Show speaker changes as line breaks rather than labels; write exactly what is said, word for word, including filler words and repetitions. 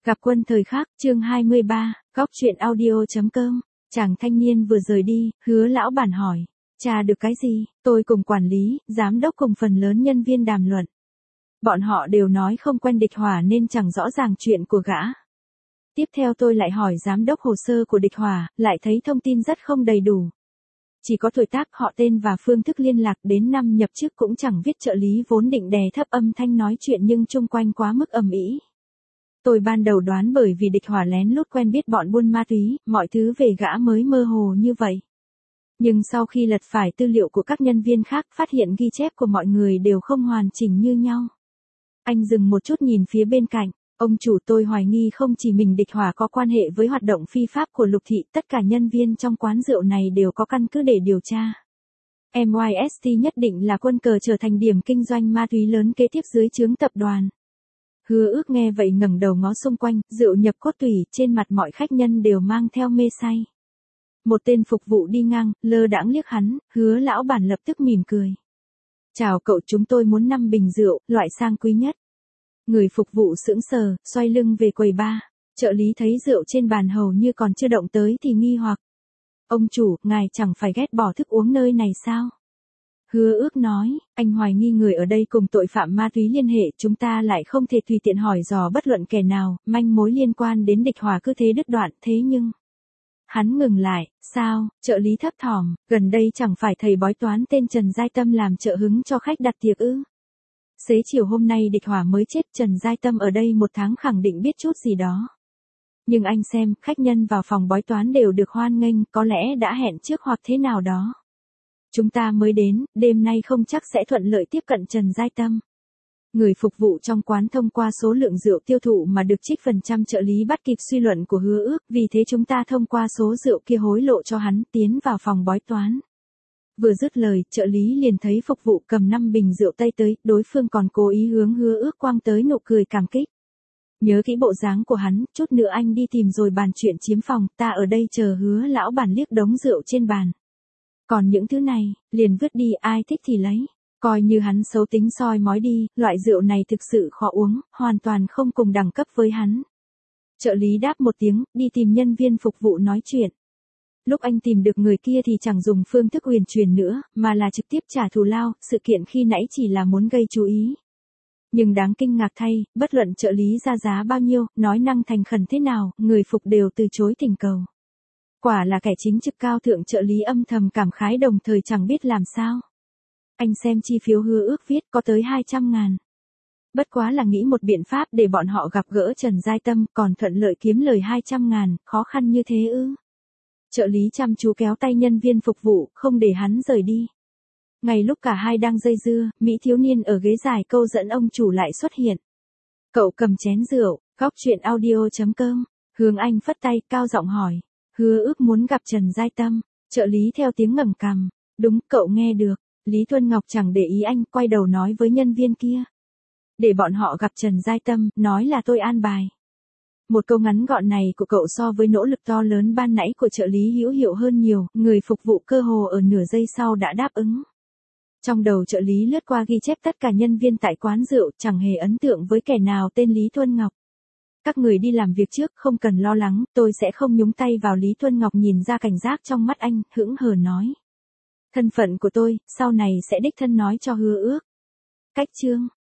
Gặp quân thời khắc, chương hai mươi ba, góc truyện audio.com. Chàng thanh niên vừa rời đi, Hứa lão bản hỏi. Tra được cái gì? Tôi cùng quản lý, giám đốc cùng phần lớn nhân viên đàm luận. Bọn họ đều nói không quen địch hỏa nên chẳng rõ ràng chuyện của gã. Tiếp theo tôi lại hỏi giám đốc hồ sơ của địch hỏa, lại thấy thông tin rất không đầy đủ. Chỉ có tuổi tác, họ tên và phương thức liên lạc, đến năm nhập chức cũng chẳng viết. Trợ lý vốn định đè thấp âm thanh nói chuyện nhưng chung quanh quá mức ầm ĩ. Tôi ban đầu đoán bởi vì địch hỏa lén lút quen biết bọn buôn ma túy, mọi thứ về gã mới mơ hồ như vậy. Nhưng sau khi lật phải tư liệu của các nhân viên khác, phát hiện ghi chép của mọi người đều không hoàn chỉnh như nhau. Anh dừng một chút nhìn phía bên cạnh. Ông chủ, tôi hoài nghi không chỉ mình địch hỏa có quan hệ với hoạt động phi pháp của Lục Thị, tất cả nhân viên trong quán rượu này đều có căn cứ để điều tra. em i ét tê nhất định là quân cờ trở thành điểm kinh doanh ma túy lớn kế tiếp dưới trướng tập đoàn. Hứa Ước nghe vậy ngẩng đầu ngó xung quanh, rượu nhập cốt tủy, trên mặt mọi khách nhân đều mang theo mê say. Một tên phục vụ đi ngang, lơ đãng liếc hắn, Hứa lão bản lập tức mỉm cười. Chào cậu, chúng tôi muốn năm bình rượu, loại sang quý nhất. Người phục vụ sững sờ, xoay lưng về quầy bar. Trợ lý thấy rượu trên bàn hầu như còn chưa động tới thì nghi hoặc. Ông chủ, ngài chẳng phải ghét bỏ thức uống nơi này sao? Hứa Ước nói, anh hoài nghi người ở đây cùng tội phạm ma túy liên hệ, chúng ta lại không thể tùy tiện hỏi dò bất luận kẻ nào, manh mối liên quan đến địch hỏa cứ thế đứt đoạn, thế nhưng... Hắn ngừng lại, sao? Trợ lý thấp thỏm, gần đây chẳng phải thầy bói toán tên Trần Giai Tâm làm trợ hứng cho khách đặt tiệc ư? Xế chiều hôm nay địch hỏa mới chết, Trần Giai Tâm ở đây một tháng khẳng định biết chút gì đó. Nhưng anh xem, khách nhân vào phòng bói toán đều được hoan nghênh, có lẽ đã hẹn trước hoặc thế nào đó. Chúng ta mới đến, đêm nay không chắc sẽ thuận lợi tiếp cận Trần Giai Tâm. Người phục vụ trong quán thông qua số lượng rượu tiêu thụ mà được trích phần trăm. Trợ lý bắt kịp suy luận của Hứa Ước, vì thế chúng ta thông qua số rượu kia hối lộ cho hắn, tiến vào phòng bói toán. Vừa dứt lời, trợ lý liền thấy phục vụ cầm năm bình rượu tây tới, đối phương còn cố ý hướng Hứa Ước quăng tới nụ cười cảm kích. Nhớ kỹ bộ dáng của hắn, chút nữa anh đi tìm rồi bàn chuyện chiếm phòng, ta ở đây chờ. Hứa lão bản liếc đống rượu trên bàn. Còn những thứ này, liền vứt đi, ai thích thì lấy. Coi như hắn xấu tính soi mói đi, loại rượu này thực sự khó uống, hoàn toàn không cùng đẳng cấp với hắn. Trợ lý đáp một tiếng, đi tìm nhân viên phục vụ nói chuyện. Lúc anh tìm được người kia thì chẳng dùng phương thức huyền truyền nữa, mà là trực tiếp trả thù lao, sự kiện khi nãy chỉ là muốn gây chú ý. Nhưng đáng kinh ngạc thay, bất luận trợ lý ra giá bao nhiêu, nói năng thành khẩn thế nào, người phục đều từ chối thỉnh cầu. Quả là kẻ chính trực cao thượng. Trợ lý âm thầm cảm khái đồng thời chẳng biết làm sao. Anh xem chi phiếu Hứa Ước viết có tới hai trăm ngàn. Bất quá là nghĩ một biện pháp để bọn họ gặp gỡ Trần Giai Tâm, còn thuận lợi kiếm lời hai trăm ngàn, khó khăn như thế ư? Trợ lý chăm chú kéo tay nhân viên phục vụ, không để hắn rời đi. Ngay lúc cả hai đang dây dưa, Mỹ thiếu niên ở ghế dài câu dẫn ông chủ lại xuất hiện. Cậu cầm chén rượu, góc truyện audio.com. Hướng Anh phất tay, cao giọng hỏi. Hứa Ước muốn gặp Trần Giai Tâm. Trợ lý theo tiếng ngẩng cằm. Đúng, cậu nghe được. Lý Tuân Ngọc chẳng để ý anh, quay đầu nói với nhân viên kia. Để bọn họ gặp Trần Giai Tâm, nói là tôi an bài. Một câu ngắn gọn này của cậu so với nỗ lực to lớn ban nãy của trợ lý hữu hiệu hơn nhiều, người phục vụ cơ hồ ở nửa giây sau đã đáp ứng. Trong đầu trợ lý lướt qua ghi chép tất cả nhân viên tại quán rượu, chẳng hề ấn tượng với kẻ nào tên Lý Tuân Ngọc. Các người đi làm việc trước, không cần lo lắng, tôi sẽ không nhúng tay vào. Lý Tuân Ngọc nhìn ra cảnh giác trong mắt anh, hững hờ nói. Thân phận của tôi, sau này sẽ đích thân nói cho Hứa Ước. Cách chương